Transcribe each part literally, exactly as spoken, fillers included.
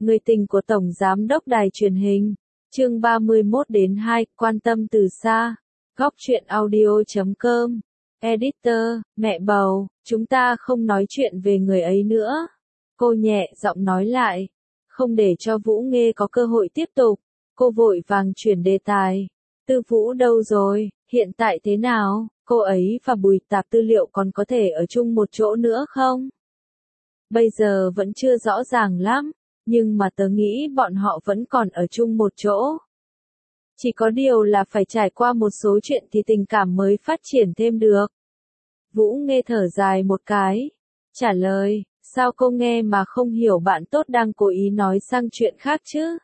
Người tình của Tổng Giám đốc Đài truyền hình. Chương ba mươi mốt đến hai, quan tâm từ xa. Góc truyện audio chấm com. Editor, mẹ bầu, chúng ta không nói chuyện về người ấy nữa. Cô nhẹ giọng nói lại. Không để cho Vũ Nghê có cơ hội tiếp tục. Cô vội vàng chuyển đề tài. Tư Vũ đâu rồi, hiện tại thế nào, cô ấy và Bùi Tạp Tư Liệu còn có thể ở chung một chỗ nữa không? Bây giờ vẫn chưa rõ ràng lắm, nhưng mà tớ nghĩ bọn họ vẫn còn ở chung một chỗ. Chỉ có điều là phải trải qua một số chuyện thì tình cảm mới phát triển thêm được. Vũ Nghê thở dài một cái, trả lời, sao cô nghe mà không hiểu bạn tốt đang cố ý nói sang chuyện khác chứ?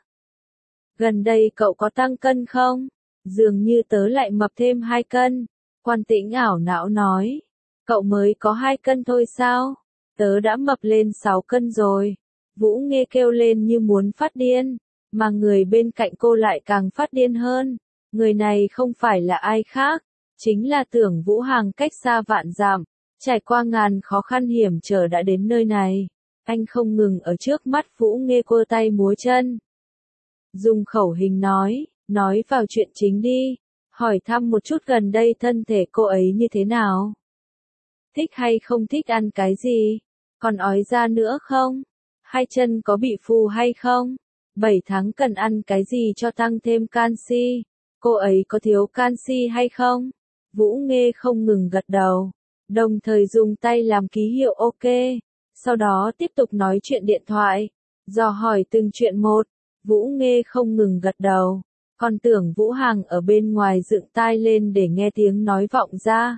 Gần đây cậu có tăng cân không? Dường như tớ lại mập thêm hai cân. Quan Tĩnh ảo não nói, cậu mới có hai cân thôi sao? Tớ đã mập lên sáu cân rồi. Vũ Nghê kêu lên như muốn phát điên, mà người bên cạnh cô lại càng phát điên hơn. Người này không phải là ai khác, chính là Tưởng Vũ Hằng cách xa vạn dặm, trải qua ngàn khó khăn hiểm trở đã đến nơi này. Anh không ngừng ở trước mắt Vũ Nghê quơ tay múa chân. Dùng khẩu hình nói, nói vào chuyện chính đi, hỏi thăm một chút gần đây thân thể cô ấy như thế nào. Thích hay không thích ăn cái gì, còn ói ra nữa không, hai chân có bị phù hay không, bảy tháng cần ăn cái gì cho tăng thêm canxi, cô ấy có thiếu canxi hay không. Vũ Nghê không ngừng gật đầu, đồng thời dùng tay làm ký hiệu ok, sau đó tiếp tục nói chuyện điện thoại, dò hỏi từng chuyện một. Vũ Nghê không ngừng gật đầu, còn Tưởng Vũ Hằng ở bên ngoài dựng tai lên để nghe tiếng nói vọng ra.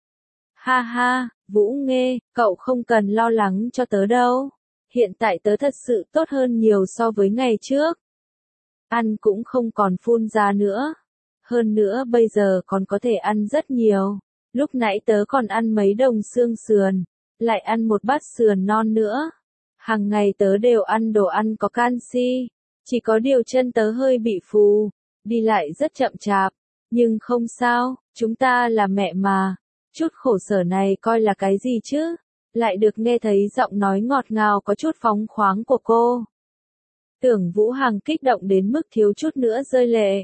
Ha ha, Vũ Nghê, cậu không cần lo lắng cho tớ đâu, hiện tại tớ thật sự tốt hơn nhiều so với ngày trước. Ăn cũng không còn phun ra nữa, hơn nữa bây giờ còn có thể ăn rất nhiều, lúc nãy tớ còn ăn mấy đồng xương sườn, lại ăn một bát sườn non nữa. Hàng ngày tớ đều ăn đồ ăn có canxi. Chỉ có điều chân tớ hơi bị phù, đi lại rất chậm chạp, nhưng không sao, chúng ta là mẹ mà, chút khổ sở này coi là cái gì chứ, lại được nghe thấy giọng nói ngọt ngào có chút phóng khoáng của cô. Tưởng Vũ Hằng kích động đến mức thiếu chút nữa rơi lệ.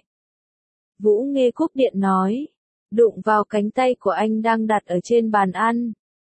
Vũ Nghê cúp điện nói, đụng vào cánh tay của anh đang đặt ở trên bàn ăn.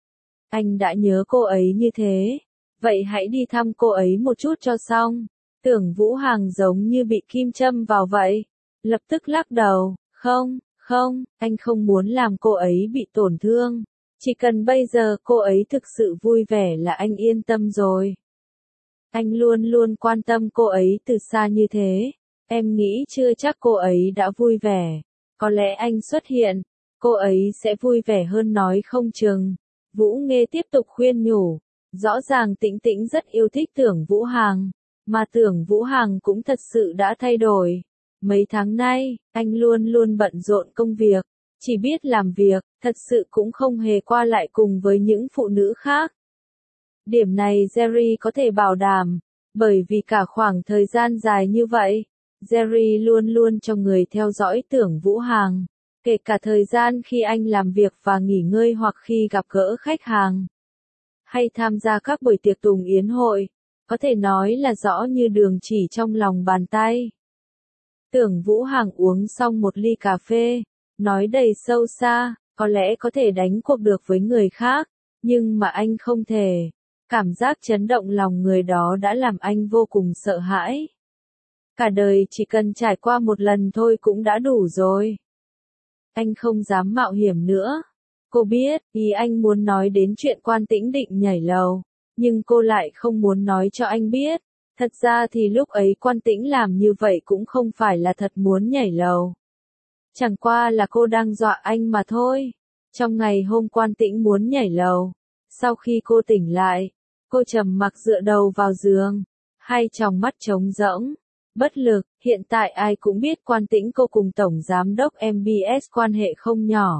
Anh đã nhớ cô ấy như thế, vậy hãy đi thăm cô ấy một chút cho xong. Tưởng Vũ Hằng giống như bị kim châm vào vậy, lập tức lắc đầu, không, không, anh không muốn làm cô ấy bị tổn thương, chỉ cần bây giờ cô ấy thực sự vui vẻ là anh yên tâm rồi. Anh luôn luôn quan tâm cô ấy từ xa như thế, em nghĩ chưa chắc cô ấy đã vui vẻ, có lẽ anh xuất hiện, cô ấy sẽ vui vẻ hơn nói không chừng. Vũ Nghê tiếp tục khuyên nhủ, rõ ràng Tĩnh Tĩnh rất yêu thích Tưởng Vũ Hằng. Mà Tưởng Vũ Hằng cũng thật sự đã thay đổi. Mấy tháng nay, anh luôn luôn bận rộn công việc, chỉ biết làm việc, thật sự cũng không hề qua lại cùng với những phụ nữ khác. Điểm này Jerry có thể bảo đảm, bởi vì cả khoảng thời gian dài như vậy, Jerry luôn luôn cho người theo dõi Tưởng Vũ Hằng, kể cả thời gian khi anh làm việc và nghỉ ngơi hoặc khi gặp gỡ khách hàng, hay tham gia các buổi tiệc tùng yến hội. Có thể nói là rõ như đường chỉ trong lòng bàn tay. Tưởng Vũ Hằng uống xong một ly cà phê, nói đầy sâu xa, có lẽ có thể đánh cuộc được với người khác, nhưng mà anh không thể. Cảm giác chấn động lòng người đó đã làm anh vô cùng sợ hãi. Cả đời chỉ cần trải qua một lần thôi cũng đã đủ rồi. Anh không dám mạo hiểm nữa. Cô biết, ý anh muốn nói đến chuyện Quan Tĩnh định nhảy lầu. Nhưng cô lại không muốn nói cho anh biết, thật ra thì lúc ấy Quan Tĩnh làm như vậy cũng không phải là thật muốn nhảy lầu. Chẳng qua là cô đang dọa anh mà thôi. Trong ngày hôm Quan Tĩnh muốn nhảy lầu, sau khi cô tỉnh lại, cô trầm mặc dựa đầu vào giường, hai tròng mắt trống rỗng, bất lực. Hiện tại ai cũng biết Quan Tĩnh cô cùng Tổng Giám đốc em bê ét quan hệ không nhỏ.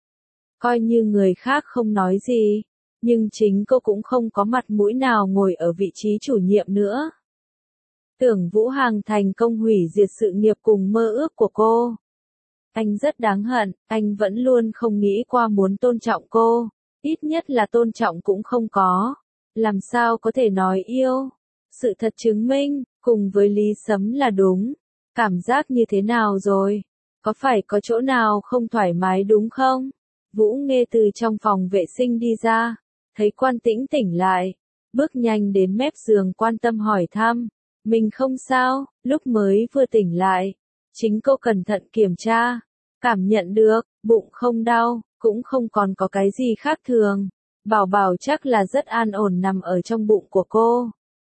Coi như người khác không nói gì. Nhưng chính cô cũng không có mặt mũi nào ngồi ở vị trí chủ nhiệm nữa. Tưởng Vũ Hằng thành công hủy diệt sự nghiệp cùng mơ ước của cô. Anh rất đáng hận, anh vẫn luôn không nghĩ qua muốn tôn trọng cô, ít nhất là tôn trọng cũng không có. Làm sao có thể nói yêu? Sự thật chứng minh, cùng với Lý Sấm là đúng. Cảm giác như thế nào rồi? Có phải có chỗ nào không thoải mái đúng không? Vũ Nghê từ trong phòng vệ sinh đi ra, thấy Quan Tĩnh tỉnh lại, bước nhanh đến mép giường quan tâm hỏi thăm. Mình không sao, lúc mới vừa tỉnh lại. Chính cô cẩn thận kiểm tra, cảm nhận được, bụng không đau, cũng không còn có cái gì khác thường. Bảo Bảo chắc là rất an ổn nằm ở trong bụng của cô.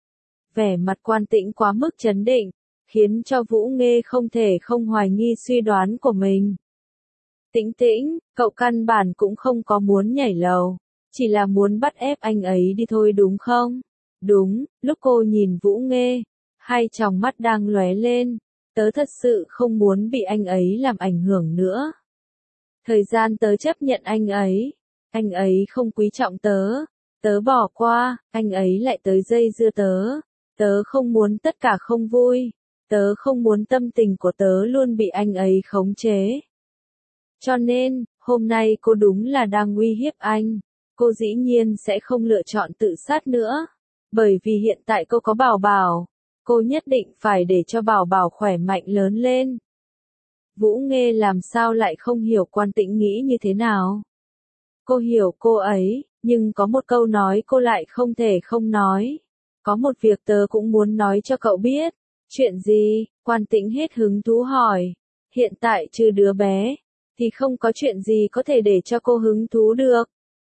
Vẻ mặt Quan Tĩnh quá mức trấn định, khiến cho Vũ Nghê không thể không hoài nghi suy đoán của mình. Tĩnh Tĩnh, cậu căn bản cũng không có muốn nhảy lầu, chỉ là muốn bắt ép anh ấy đi thôi đúng không? Đúng, lúc cô nhìn Vũ Nghê, hai tròng mắt đang lóe lên, tớ thật sự không muốn bị anh ấy làm ảnh hưởng nữa. Thời gian tớ chấp nhận anh ấy, anh ấy không quý trọng tớ, tớ bỏ qua, anh ấy lại tới dây dưa tớ, tớ không muốn tất cả không vui, tớ không muốn tâm tình của tớ luôn bị anh ấy khống chế. Cho nên, hôm nay cô đúng là đang uy hiếp anh, cô dĩ nhiên sẽ không lựa chọn tự sát nữa, bởi vì hiện tại cô có Bảo Bảo, cô nhất định phải để cho Bảo Bảo khỏe mạnh lớn lên. Vũ Nghê làm sao lại không hiểu Quan Tĩnh nghĩ như thế nào? Cô hiểu cô ấy, nhưng có một câu nói cô lại không thể không nói. Có một việc tớ cũng muốn nói cho cậu biết. Chuyện gì? Quan Tĩnh hết hứng thú hỏi. Hiện tại trừ đứa bé, thì không có chuyện gì có thể để cho cô hứng thú được.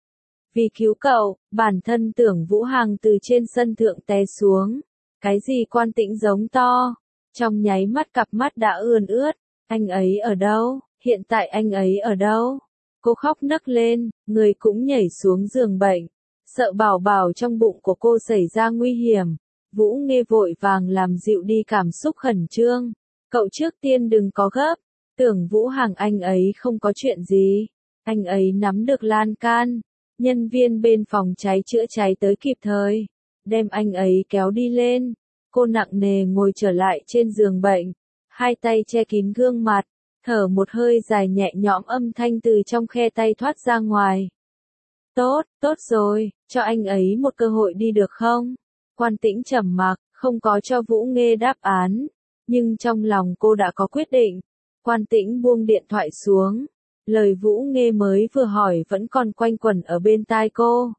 Vì cứu cậu, bản thân Tưởng Vũ Hằng từ trên sân thượng té xuống. Cái gì Quan Tĩnh giống to? Trong nháy mắt cặp mắt đã ươn ướt. Anh ấy ở đâu? Hiện tại anh ấy ở đâu? Cô khóc nấc lên, người cũng nhảy xuống giường bệnh. Sợ Bảo Bảo trong bụng của cô xảy ra nguy hiểm. Vũ Nghê vội vàng làm dịu đi cảm xúc khẩn trương. Cậu trước tiên đừng có gấp. Tưởng Vũ Hằng anh ấy không có chuyện gì. Anh ấy nắm được lan can. Nhân viên bên phòng cháy chữa cháy tới kịp thời. Đem anh ấy kéo đi lên. Cô nặng nề ngồi trở lại trên giường bệnh. Hai tay che kín gương mặt. Thở một hơi dài nhẹ nhõm âm thanh từ trong khe tay thoát ra ngoài. Tốt, tốt rồi, cho anh ấy một cơ hội đi được không? Quan Tĩnh trầm mặc, không có cho Vũ Nghê đáp án. Nhưng trong lòng cô đã có quyết định. Quan Tĩnh buông điện thoại xuống. Lời Vũ Nghê mới vừa hỏi vẫn còn quanh quẩn ở bên tai cô.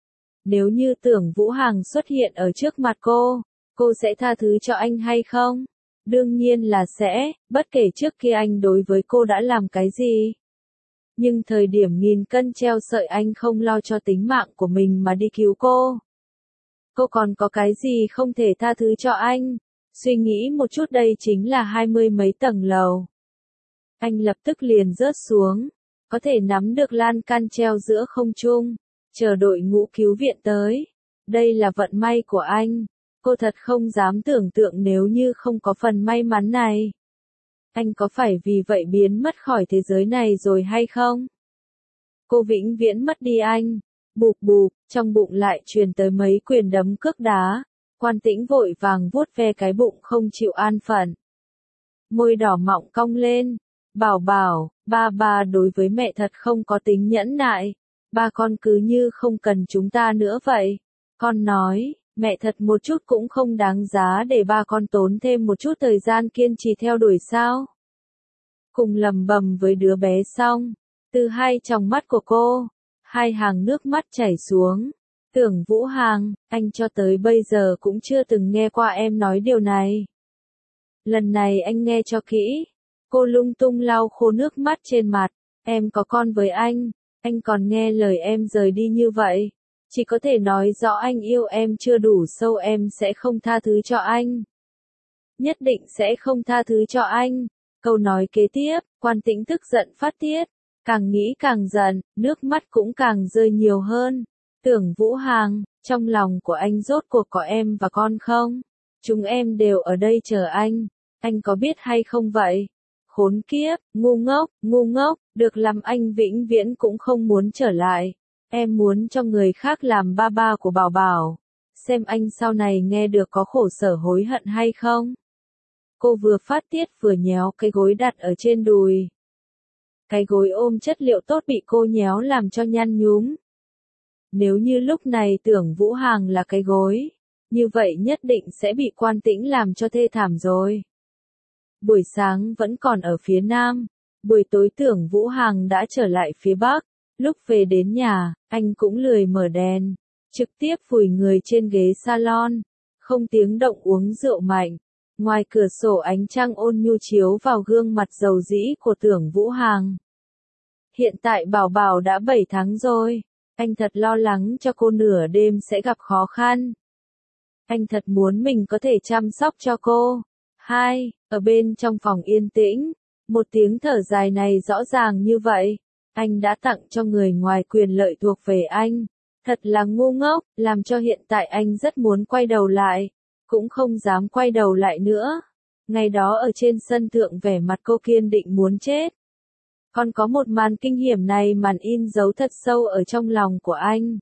Nếu như Tưởng Vũ Hằng xuất hiện ở trước mặt cô, cô sẽ tha thứ cho anh hay không? Đương nhiên là sẽ, bất kể trước kia anh đối với cô đã làm cái gì. Nhưng thời điểm nghìn cân treo sợi anh không lo cho tính mạng của mình mà đi cứu cô. Cô còn có cái gì không thể tha thứ cho anh? Suy nghĩ một chút đây chính là hai mươi mấy tầng lầu. Anh lập tức liền rớt xuống, có thể nắm được lan can treo giữa không trung, chờ đội ngũ cứu viện tới. Đây là vận may của anh. Cô thật không dám tưởng tượng nếu như không có phần may mắn này. Anh có phải vì vậy biến mất khỏi thế giới này rồi hay không? Cô vĩnh viễn mất đi anh. Bụp bụp, trong bụng lại truyền tới mấy quyền đấm cước đá. Quan Tĩnh vội vàng vuốt ve cái bụng không chịu an phận. Môi đỏ mọng cong lên. Bảo Bảo, ba ba đối với mẹ thật không có tính nhẫn nại. Ba con cứ như không cần chúng ta nữa vậy. Con nói. Mẹ thật một chút cũng không đáng giá để ba con tốn thêm một chút thời gian kiên trì theo đuổi sao. Cùng lầm bầm với đứa bé xong, từ hai tròng mắt của cô, hai hàng nước mắt chảy xuống. Tưởng Vũ Hằng, anh cho tới bây giờ cũng chưa từng nghe qua em nói điều này. Lần này anh nghe cho kỹ. Cô lung tung lau khô nước mắt trên mặt. Em có con với anh, anh còn nghe lời em rời đi như vậy. Chỉ có thể nói rõ anh yêu em chưa đủ sâu, em sẽ không tha thứ cho anh. Nhất định sẽ không tha thứ cho anh. Câu nói kế tiếp, Quan Tĩnh tức giận phát tiết. Càng nghĩ càng giận, nước mắt cũng càng rơi nhiều hơn. Tưởng Vũ Hằng, trong lòng của anh rốt cuộc có em và con không? Chúng em đều ở đây chờ anh. Anh có biết hay không vậy? Khốn kiếp, ngu ngốc, ngu ngốc, được làm anh vĩnh viễn cũng không muốn trở lại. Em muốn cho người khác làm ba ba của Bảo Bảo. Xem anh sau này nghe được có khổ sở hối hận hay không? Cô vừa phát tiết vừa nhéo cái gối đặt ở trên đùi. Cái gối ôm chất liệu tốt bị cô nhéo làm cho nhăn nhúm. Nếu như lúc này Tưởng Vũ Hằng là cái gối, như vậy nhất định sẽ bị Quan Tĩnh làm cho thê thảm rồi. Buổi sáng vẫn còn ở phía nam, buổi tối Tưởng Vũ Hằng đã trở lại phía bắc, lúc về đến nhà, anh cũng lười mở đèn, trực tiếp vùi người trên ghế salon, không tiếng động uống rượu mạnh. Ngoài cửa sổ ánh trăng ôn nhu chiếu vào gương mặt dầu dĩ của Tưởng Vũ Hằng. Hiện tại Bảo Bảo đã bảy tháng rồi, anh thật lo lắng cho cô nửa đêm sẽ gặp khó khăn. Anh thật muốn mình có thể chăm sóc cho cô. Hai, ở bên trong phòng yên tĩnh, một tiếng thở dài này rõ ràng như vậy. Anh đã tặng cho người ngoài quyền lợi thuộc về anh. Thật là ngu ngốc, làm cho hiện tại anh rất muốn quay đầu lại, cũng không dám quay đầu lại nữa. Ngày đó ở trên sân thượng vẻ mặt cô kiên định muốn chết. Còn có một màn kinh hiểm này màn in dấu thật sâu ở trong lòng của anh.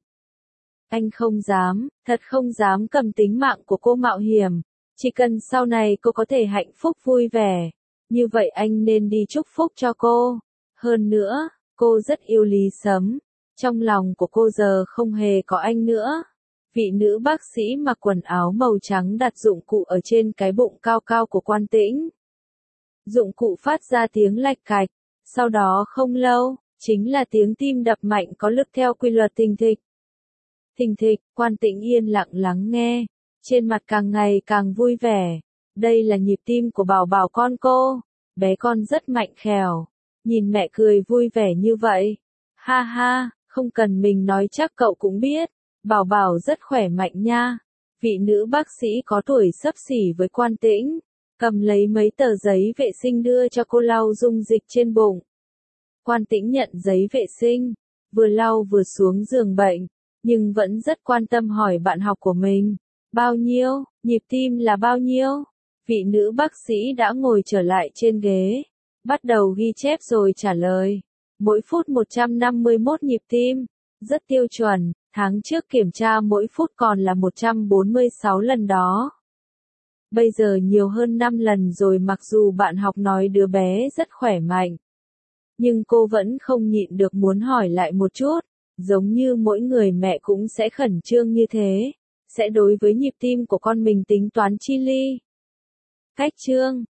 Anh không dám, thật không dám cầm tính mạng của cô mạo hiểm. Chỉ cần sau này cô có thể hạnh phúc vui vẻ, như vậy anh nên đi chúc phúc cho cô. Hơn nữa, cô rất yêu Lý Sấm. Trong lòng của cô giờ không hề có anh nữa. Vị nữ bác sĩ mặc quần áo màu trắng đặt dụng cụ ở trên cái bụng cao cao của Quan Tĩnh. Dụng cụ phát ra tiếng lạch cạch, sau đó không lâu, chính là tiếng tim đập mạnh có lực theo quy luật thình thịch. Thình thịch, Quan Tĩnh yên lặng lắng nghe, trên mặt càng ngày càng vui vẻ. Đây là nhịp tim của Bảo Bảo con cô, bé con rất mạnh khèo. Nhìn mẹ cười vui vẻ như vậy. Ha ha, không cần mình nói chắc cậu cũng biết. Bảo Bảo rất khỏe mạnh nha. Vị nữ bác sĩ có tuổi xấp xỉ với Quan Tĩnh, cầm lấy mấy tờ giấy vệ sinh đưa cho cô lau dung dịch trên bụng. Quan Tĩnh nhận giấy vệ sinh, vừa lau vừa xuống giường bệnh, nhưng vẫn rất quan tâm hỏi bạn học của mình. Bao nhiêu, nhịp tim là bao nhiêu? Vị nữ bác sĩ đã ngồi trở lại trên ghế, bắt đầu ghi chép rồi trả lời. Mỗi phút một trăm năm mươi mốt nhịp tim, rất tiêu chuẩn, tháng trước kiểm tra mỗi phút còn là một trăm bốn mươi sáu lần đó. Bây giờ nhiều hơn năm lần rồi. Mặc dù bạn học nói đứa bé rất khỏe mạnh, nhưng cô vẫn không nhịn được muốn hỏi lại một chút, giống như mỗi người mẹ cũng sẽ khẩn trương như thế, sẽ đối với nhịp tim của con mình tính toán chi ly. Cách chương